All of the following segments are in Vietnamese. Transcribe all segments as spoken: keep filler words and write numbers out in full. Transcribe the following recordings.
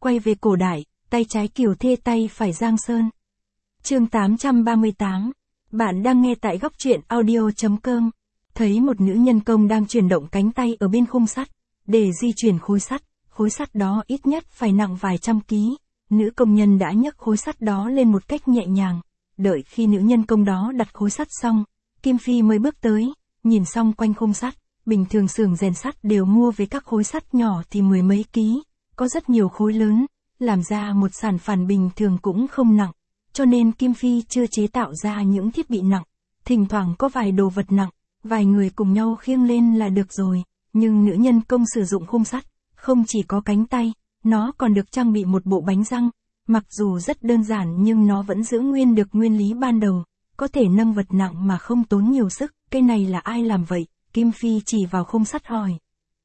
quay về cổ đại, tay trái Kiều Thê tay phải Giang Sơn. Chương tám trăm ba mươi tám. Bạn đang nghe tại góc truyện audio chấm com. Thấy một nữ nhân công đang chuyển động cánh tay ở bên khung sắt, để di chuyển khối sắt, khối sắt đó ít nhất phải nặng vài trăm ký. Nữ công nhân đã nhấc khối sắt đó lên một cách nhẹ nhàng. Đợi khi nữ nhân công đó đặt khối sắt xong, Kim Phi mới bước tới, nhìn xong quanh khung sắt. Bình thường xưởng rèn sắt đều mua với các khối sắt nhỏ thì mười mấy ký, có rất nhiều khối lớn, làm ra một sản phẩm bình thường cũng không nặng, cho nên Kim Phi chưa chế tạo ra những thiết bị nặng, thỉnh thoảng có vài đồ vật nặng, vài người cùng nhau khiêng lên là được rồi, nhưng nữ nhân công sử dụng khung sắt, không chỉ có cánh tay, nó còn được trang bị một bộ bánh răng, mặc dù rất đơn giản nhưng nó vẫn giữ nguyên được nguyên lý ban đầu, có thể nâng vật nặng mà không tốn nhiều sức, cái này là ai làm vậy? Kim Phi chỉ vào khung sắt hỏi.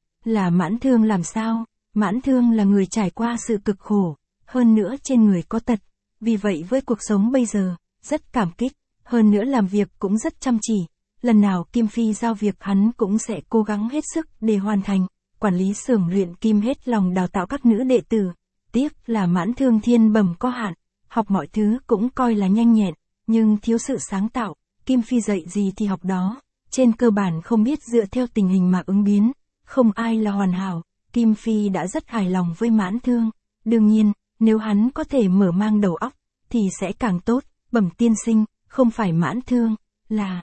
Là Mãn Thương làm sao? Mãn Thương là người trải qua sự cực khổ, hơn nữa trên người có tật, vì vậy với cuộc sống bây giờ, rất cảm kích, hơn nữa làm việc cũng rất chăm chỉ. Lần nào Kim Phi giao việc hắn cũng sẽ cố gắng hết sức để hoàn thành, quản lý xưởng luyện kim hết lòng đào tạo các nữ đệ tử. Tiếc là Mãn Thương thiên bẩm có hạn, học mọi thứ cũng coi là nhanh nhẹn, nhưng thiếu sự sáng tạo, Kim Phi dạy gì thì học đó. Trên cơ bản không biết dựa theo tình hình mà ứng biến, không ai là hoàn hảo, Kim Phi đã rất hài lòng với Mãn Thương. Đương nhiên, nếu hắn có thể mở mang đầu óc, thì sẽ càng tốt. Bẩm tiên sinh, không phải Mãn Thương, là...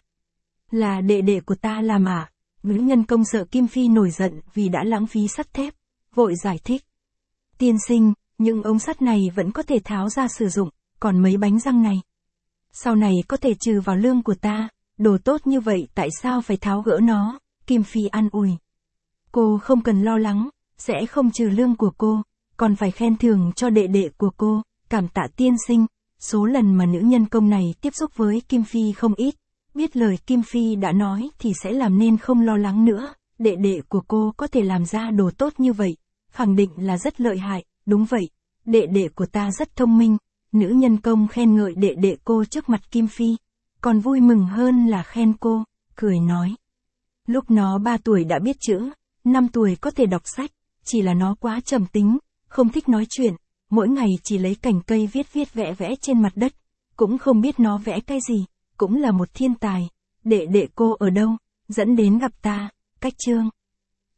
là đệ đệ của ta làm à? Nữ nhân công sợ Kim Phi nổi giận vì đã lãng phí sắt thép, vội giải thích. Tiên sinh, những ống sắt này vẫn có thể tháo ra sử dụng, còn mấy bánh răng này, sau này có thể trừ vào lương của ta. Đồ tốt như vậy tại sao phải tháo gỡ nó? Kim Phi an ủi. Cô không cần lo lắng, sẽ không trừ lương của cô, còn phải khen thưởng cho đệ đệ của cô, cảm tạ tiên sinh. Số lần mà nữ nhân công này tiếp xúc với Kim Phi không ít, biết lời Kim Phi đã nói thì sẽ làm nên không lo lắng nữa. Đệ đệ của cô có thể làm ra đồ tốt như vậy, khẳng định là rất lợi hại. Đúng vậy, đệ đệ của ta rất thông minh. Nữ nhân công khen ngợi đệ đệ cô trước mặt Kim Phi, còn vui mừng hơn là khen cô, cười nói. Lúc nó ba tuổi đã biết chữ, năm tuổi có thể đọc sách, chỉ là nó quá trầm tính, không thích nói chuyện, mỗi ngày chỉ lấy cành cây viết viết vẽ vẽ trên mặt đất, cũng không biết nó vẽ cái gì, cũng là một thiên tài. Đệ đệ cô ở đâu? Dẫn đến gặp ta. Cách chương